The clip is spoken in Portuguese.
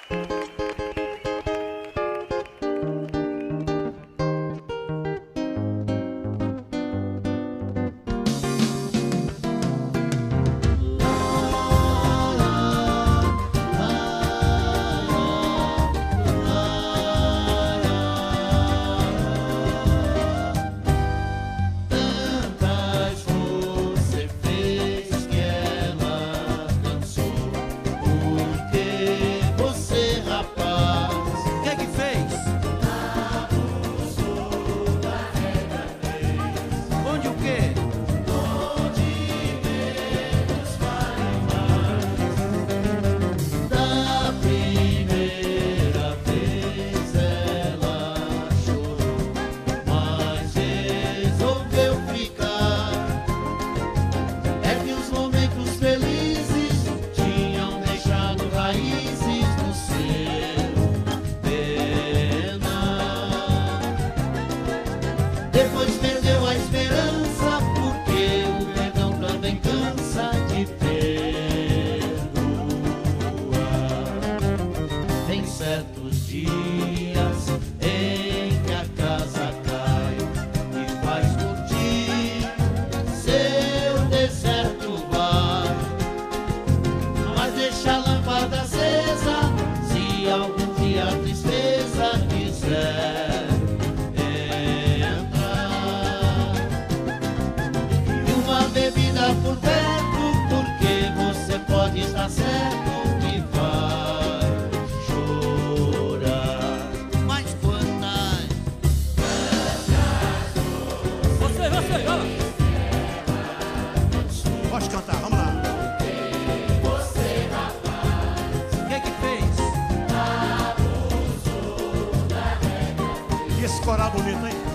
Depois perdeu a esperança, porque o perdão também cansa de perdoar. Tem certos dias em que a casa cai e faz curtir seu deserto bar, mas deixa a lâmpada acesa se algum dia a tristeza quiser. Bebida por perto, porque você pode estar certo que vai chorar. Mas quantas Você, vai. Pode cantar, vamos lá. você, rapaz, O que fez? abusou da regra. E esse coral bonito, hein?